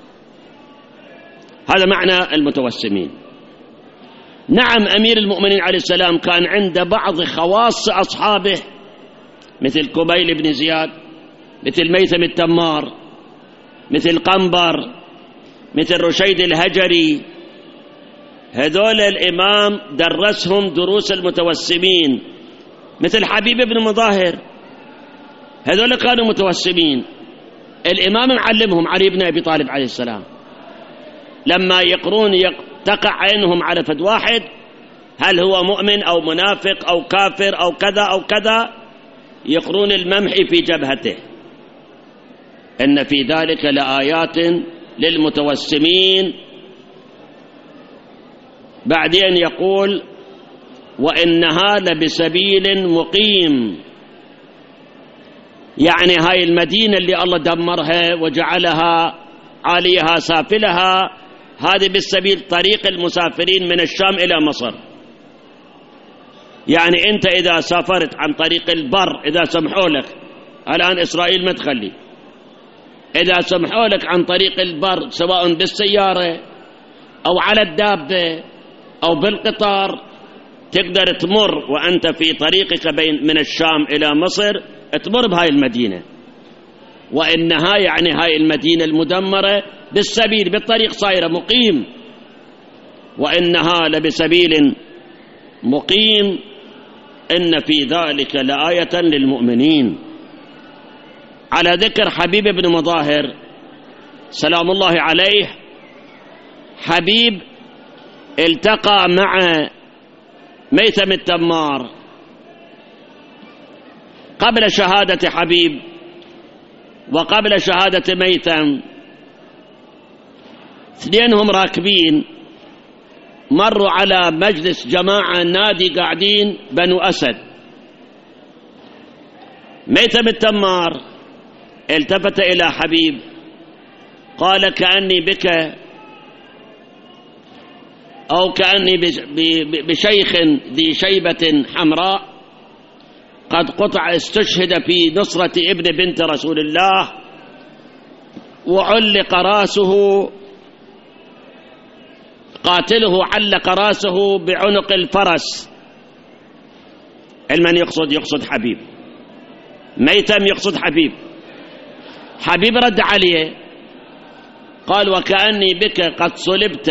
Speaker 1: هذا معنى المتوسمين. نعم، أمير المؤمنين عليه السلام كان عنده بعض خواص أصحابه، مثل كبيل بن زياد، مثل ميثم التمار، مثل قنبر، مثل رشيد الهجري. هذول الإمام درسهم دروس المتوسمين، مثل حبيب بن مظاهر. هذول كانوا متوسمين. الإمام معلمهم علي بن أبي طالب عليه السلام، لما يقرون تقع عينهم على فد واحد، هل هو مؤمن أو منافق أو كافر أو كذا أو كذا، يقرون الممحي في جبهته. إن في ذلك لآيات للمتوسمين. بعدين يقول وإنها لبسبيل مقيم، يعني هاي المدينة اللي الله دمرها وجعلها عاليها سافلها، هذه بالسبيل طريق المسافرين من الشام إلى مصر. يعني أنت إذا سافرت عن طريق البر، إذا سمحوا لك الآن إسرائيل ما تخلي، إذا سمحوا لك عن طريق البر سواء بالسيارة أو على الدابة أو بالقطار، تقدر تمر وأنت في طريقك من الشام إلى مصر، تمر بهاي المدينة. وإنها يعني هاي المدينة المدمرة بالسبيل بالطريق صايرة مقيم، وإنها لبسبيل مقيم إن في ذلك لآية للمؤمنين. على ذكر حبيب بن مظاهر سلام الله عليه، حبيب التقى مع ميثم التمار قبل شهادة حبيب وقبل شهادة ميثم، اثنينهم راكبين مروا على مجلس جماعة نادي قاعدين بنو أسد. ميثم التمار التفت إلى حبيب قال كأني بك أو كأني بشيخ ذي شيبة حمراء قد قطع استشهد في نصرة ابن بنت رسول الله، وعلق راسه، قاتله علق راسه بعنق الفرس. المن يقصد حبيب، ميثم يقصد حبيب. حبيب رد عليه قال وكأني بك قد صلبت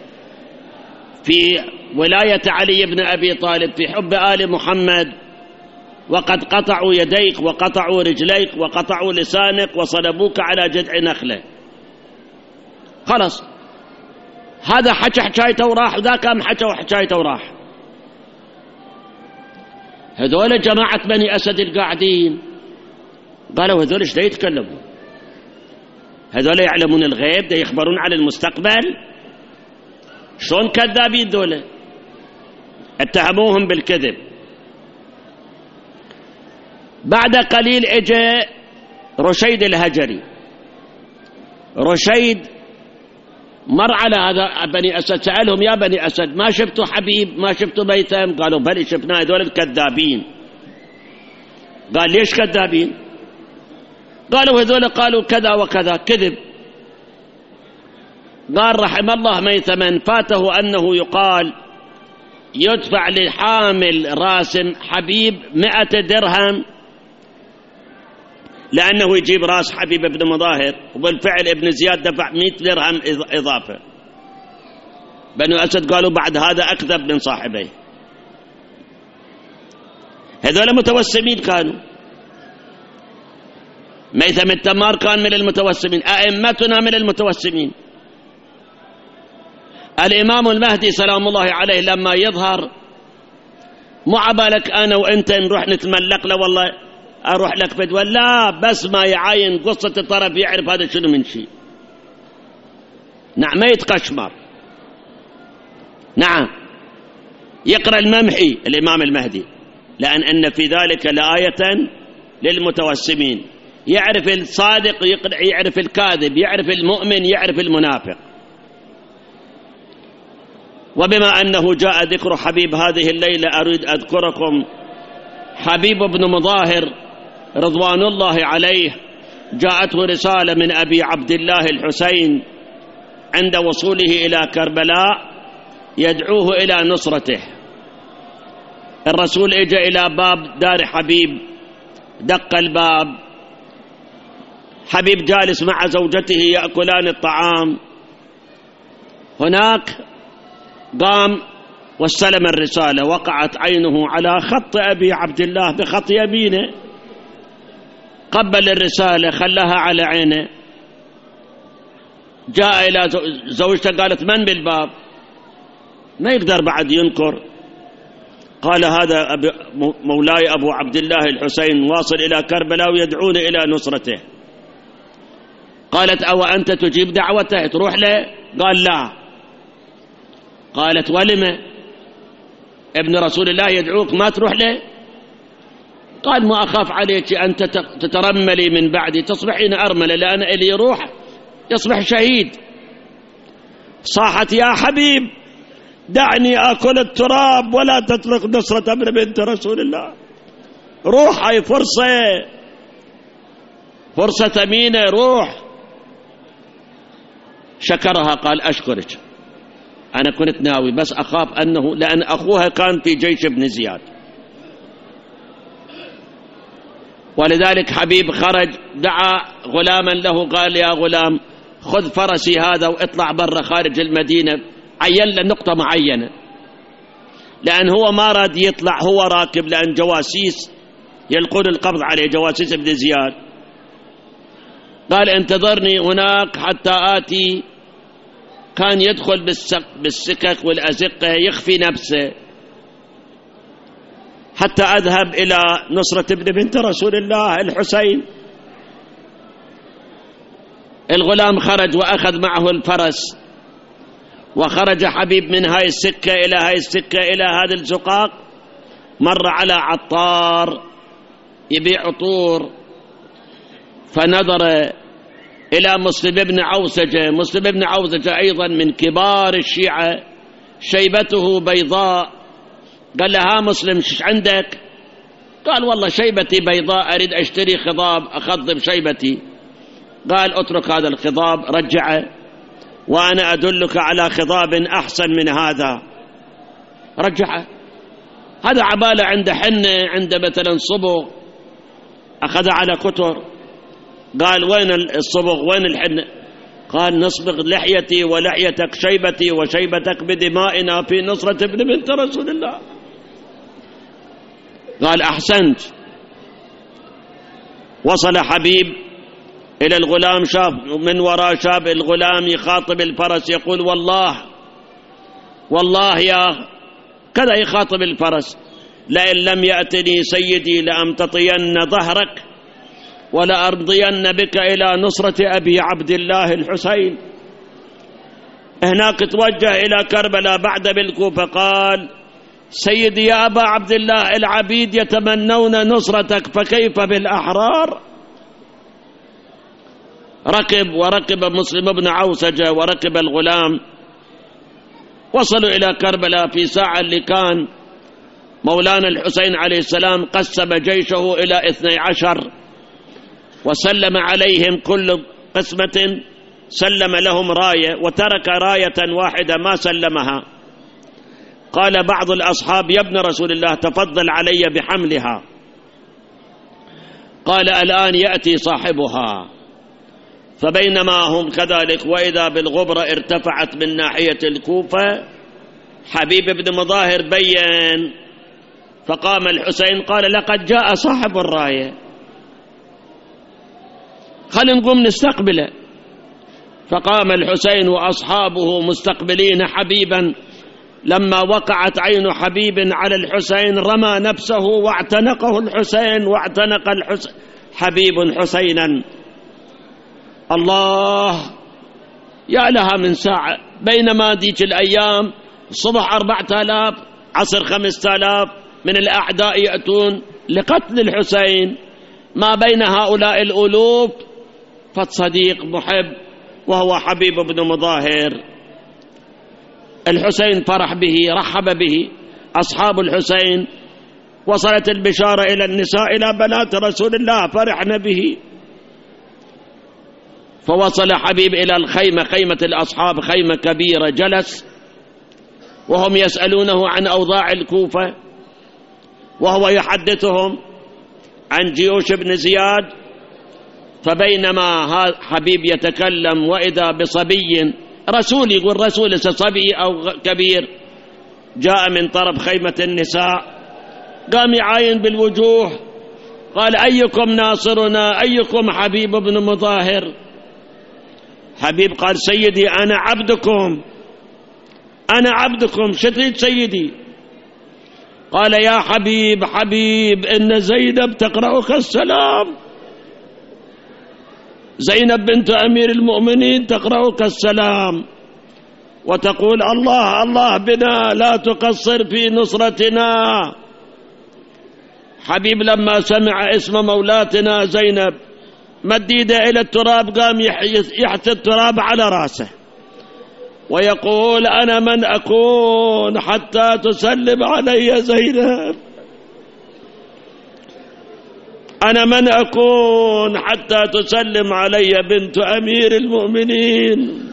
Speaker 1: في ولاية علي بن أبي طالب في حب آل محمد، وقد قطعوا يديك وقطعوا رجليك وقطعوا لسانك وصلبوك على جذع نخلة. خلاص، هذا حكى حكايته وراح، وذاك هم حكى وحكايته وراح. هذول جماعة بني أسد القاعدين قالوا هذول ايش دا يتكلموا؟ هذول يعلمون الغيب، دا يخبرون عن المستقبل؟ شلون كذابين دول؟ اتهموهم بالكذب. بعد قليل اجى رشيد الهجري. رشيد مر على هذا بني أسد، سألهم يا بني أسد ما شفتوا حبيب، ما شفتوا ميثم؟ قالوا بلي شفنا، هذول الكذابين. قال ليش كذابين؟ قالوا هذول قالوا كذا وكذا، كذب. قال رحم الله ميثما فاته أنه يقال يدفع لحامل راسم حبيب 100 درهم لأنه يجيب راس حبيب بن مظاهر، وبالفعل ابن زياد دفع 100 درهم إضافة. بنو أسد قالوا بعد هذا أكذب من صاحبيه. هذول متوسمين كانوا. ميثم التمار كان من المتوسمين، أئمتنا من المتوسمين. الإمام المهدي سلام الله عليه لما يظهر مو عبالك أنا وأنت نروح نتملق له والله أروح لك بدول، لا، بس ما يعاين قصة الطرف يعرف هذا شنو من شيء. نعم، ما يتقشمر. نعم، يقرأ الممحي الإمام المهدي، لأن أن في ذلك لآية للمتوسمين. يعرف الصادق يعرف الكاذب، يعرف المؤمن يعرف المنافق. وبما أنه جاء ذكر حبيب هذه الليلة أريد أذكركم حبيب بن مظاهر رضوان الله عليه. جاءته رسالة من أبي عبد الله الحسين عند وصوله إلى كربلاء يدعوه إلى نصرته. الرسول اجى إلى باب دار حبيب، دق الباب، حبيب جالس مع زوجته يأكلان الطعام. هناك قام واستلم الرسالة، وقعت عينه على خط أبي عبد الله بخط يمينه، قبل الرسالة خلاها على عينه. جاء إلى زوجته قالت من بالباب؟ ما يقدر بعد ينكر. قال هذا مولاي أبو عبد الله الحسين واصل إلى كربلاء ويدعون إلى نصرته. قالت أو أنت تجيب دعوته تروح له؟ قال لا. قالت ولم ابن رسول الله يدعوك ما تروح له؟ قال ما أخاف عليك أن تترملي من بعدي تصبحين أرملة، لأن اللي يروح يصبح شهيد. صاحت يا حبيب دعني أكل التراب ولا تترك نصرة ابن بنت رسول الله. روح، هاي فرصة ثمينة، روح. شكرها قال أشكرك، أنا كنت ناوي بس أخاف أنه لأن أخوها كان في جيش ابن زياد. ولذلك حبيب خرج دعا غلاما له قال يا غلام خذ فرسي هذا واطلع برا خارج المدينة، عين له نقطة معينة، لأن هو ما راد يطلع هو راكب، لأن جواسيس يلقون القبض عليه، جواسيس ابن زياد. قال انتظرني هناك حتى آتي. كان يدخل بالسكك والأزقة يخفي نفسه حتى أذهب إلى نصرة ابن بنت رسول الله الحسين. الغلام خرج وأخذ معه الفرس، وخرج حبيب من هاي السكة إلى هاي السكة إلى هذا الزقاق. مر على عطار يبيع عطور، فنظر إلى مسلم بن عوسجة. مسلم بن عوسجة أيضا من كبار الشيعة، شيبته بيضاء. قال له ها مسلم شش عندك؟ قال والله شيبتي بيضاء، أريد أشتري خضاب أخضب شيبتي. قال اترك هذا الخضاب رجعه وأنا أدلك على خضاب أحسن من هذا. رجعه. هذا عبالة عنده حنة، عنده مثلا صبغ، أخذ على كتر. قال وين الصبغ وين الحنة؟ قال نصبغ لحيتي ولحيتك شيبتي وشيبتك بدمائنا في نصرة ابن بنت رسول الله. قال أحسنت. وصل حبيب إلى الغلام، شاف من وراء شاب الغلام يخاطب الفرس يقول والله يا كذا، يخاطب الفرس لئن لم يأتني سيدي لأمتطين ظهرك ولأرضين بك إلى نصرة أبي عبد الله الحسين. هناك توجه إلى كربلاء بعد بالكوفة. قال سيدي يا أبا عبد الله العبيد يتمنون نصرتك فكيف بالأحرار؟ وركب مسلم بن عوسجة وركب الغلام. وصلوا إلى كربلاء في ساعة اللي كان مولانا الحسين عليه السلام قسم جيشه إلى 12 وسلم عليهم كل قسمة سلم لهم راية، وترك راية واحدة ما سلمها. قال بعض الأصحاب يا ابن رسول الله تفضل علي بحملها. قال الآن يأتي صاحبها. فبينما هم كذلك وإذا بالغبرة ارتفعت من ناحية الكوفة. حبيب بن مظاهر بين، فقام الحسين قال لقد جاء صاحب الراية، خلينا نقوم نستقبله. فقام الحسين وأصحابه مستقبلين حبيبا. لما وقعت عين حبيب على الحسين رمى نفسه واعتنقه الحسين واعتنق حبيب حسينا. الله يا لها من ساعة. بينما ديك الأيام الصبح 4000 عصر 5000 من الأعداء يأتون لقتل الحسين، ما بين هؤلاء الألوف فصديق محب وهو حبيب بن مظاهر. الحسين فرح به، رحب به أصحاب الحسين. وصلت البشارة إلى النساء إلى بنات رسول الله فرحن به. فوصل حبيب إلى الخيمة، خيمة الأصحاب، خيمة كبيرة. جلس وهم يسألونه عن أوضاع الكوفة وهو يحدثهم عن جيوش ابن زياد. فبينما حبيب يتكلم وإذا بصبي، رسول، يقول رسول صبي أو كبير، جاء من طرف خيمة النساء، قام يعاين بالوجوه. قال أيكم ناصرنا؟ أيكم حبيب بن مظاهر؟ حبيب قال سيدي أنا عبدكم، أنا عبدكم. شتريد سيدي؟ قال يا حبيب إن زينب تقرأك السلام. زينب بنت أمير المؤمنين تقرأك السلام وتقول الله الله بنا لا تقصر في نصرتنا. حبيب لما سمع اسم مولاتنا زينب مد يده إلى التراب، قام يحث التراب على رأسه ويقول أنا من أكون حتى تسلم علي زينب، أنا من أكون حتى تسلم علي بنت أمير المؤمنين.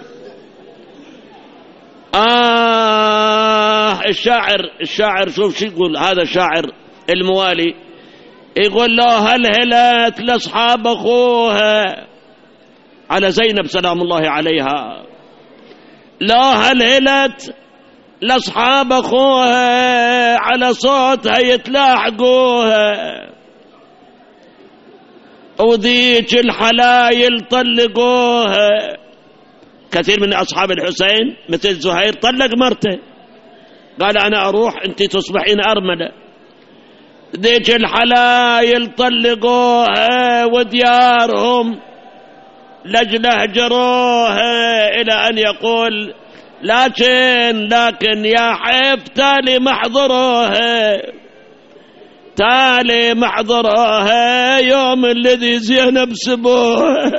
Speaker 1: الشاعر شوف شو يقول، هذا الشاعر الموالي يقول له هل هلت لأصحاب أخوها على زينب سلام الله عليها، لا هل هلت لأصحاب أخوها على صوتها يتلاحقوها، وذيك الحلايل طلقوها. كثير من أصحاب الحسين مثل زهير طلق مرته، قال أنا أروح أنت تصبحين أرملة. ذيك الحلايل طلقوها وديارهم لجل هجروها، إلى أن يقول لكن يا حيف تالي محضروها، تالي محضروها يوم الذي زينب سبوها.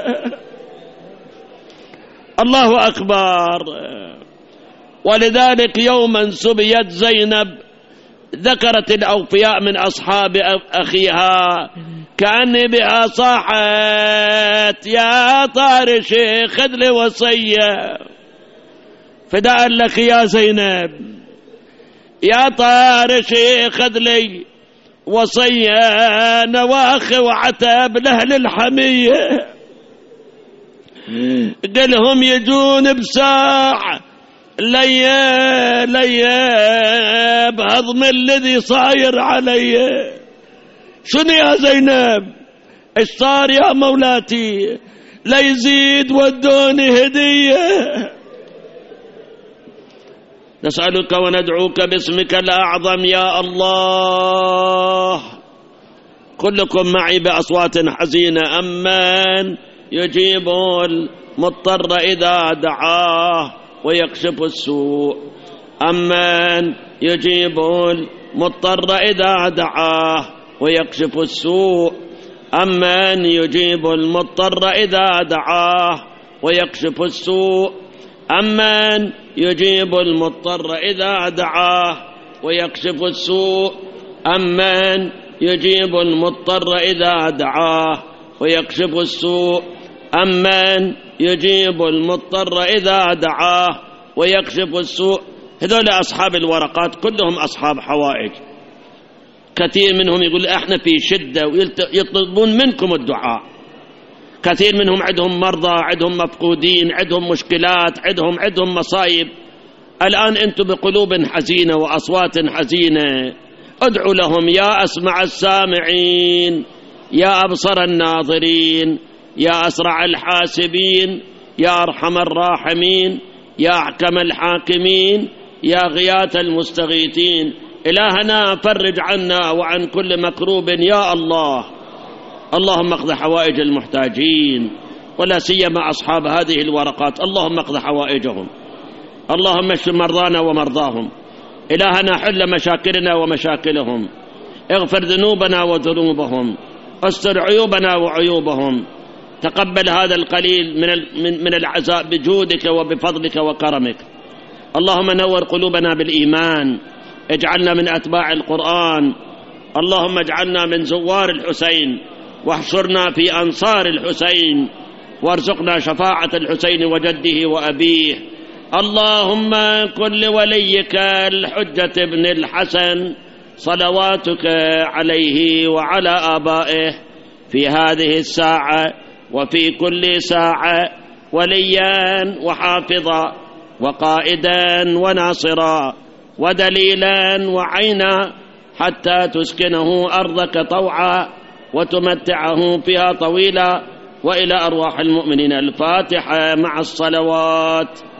Speaker 1: الله أكبر. ولذلك يوما سبيت زينب ذكرت الأوفياء من أصحاب أخيها كأني بها صاحت يا طارشي خذ لي وصية فداء لك يا زينب، يا طارشي خذ لي وصية نواخ وعتب لأهل الحمية، قلهم يجون بساعة ليا بهضم الذي صاير علي. شنو يا زينب ايش صار يا مولاتي؟ لا يزيد ودوني هدية. نسألك وندعوك باسمك الأعظم يا الله. كلكم معي بأصوات حزينة. أمن يجيب المضطر إذا دعاه ويكشف السوء، أمن يجيب المضطر إذا دعاه ويكشف السوء، أمن يجيب المضطر إذا دعاه ويكشف السوء، أمن يجيب المضطر إذا دعاه ويكشف السوء، أمن يجيب المضطر إذا دعاه ويكشف السوء، أمن يجيب المضطر إذا دعاه ويكشف السوء. هذول أصحاب الورقات كلهم أصحاب حوائج. كثير منهم يقول احنا في شدة ويطلبون منكم الدعاء. كثير منهم عندهم مرضى، عندهم مفقودين، عندهم مشكلات، عندهم مصايب. الآن أنتم بقلوب حزينة وأصوات حزينة، ادعوا لهم يا أسمع السامعين، يا أبصر الناظرين، يا أسرع الحاسبين، يا أرحم الراحمين، يا أحكم الحاكمين، يا غياث المستغيثين. إلهنا فرج عنا وعن كل مكروب يا الله. اللهم اقض حوائج المحتاجين ولا سيما أصحاب هذه الورقات، اللهم اقض حوائجهم، اللهم اشف مرضانا ومرضاهم. إلهنا حل مشاكلنا ومشاكلهم، اغفر ذنوبنا وذنوبهم، استر عيوبنا وعيوبهم. تقبل هذا القليل من العزاء بجودك وبفضلك وكرمك. اللهم نور قلوبنا بالإيمان، اجعلنا من أتباع القرآن، اللهم اجعلنا من زوار الحسين، واحشرنا في أنصار الحسين، وارزقنا شفاعة الحسين وجده وأبيه. اللهم كن لوليك الحجة بن الحسن صلواتك عليه وعلى آبائه في هذه الساعة وفي كل ساعة وليا وحافظا وقائدا وناصرا ودليلا وعينا، حتى تسكنه أرضك طوعا وتمتعه فيها طويلا. وإلى أرواح المؤمنين الفاتحة مع الصلوات.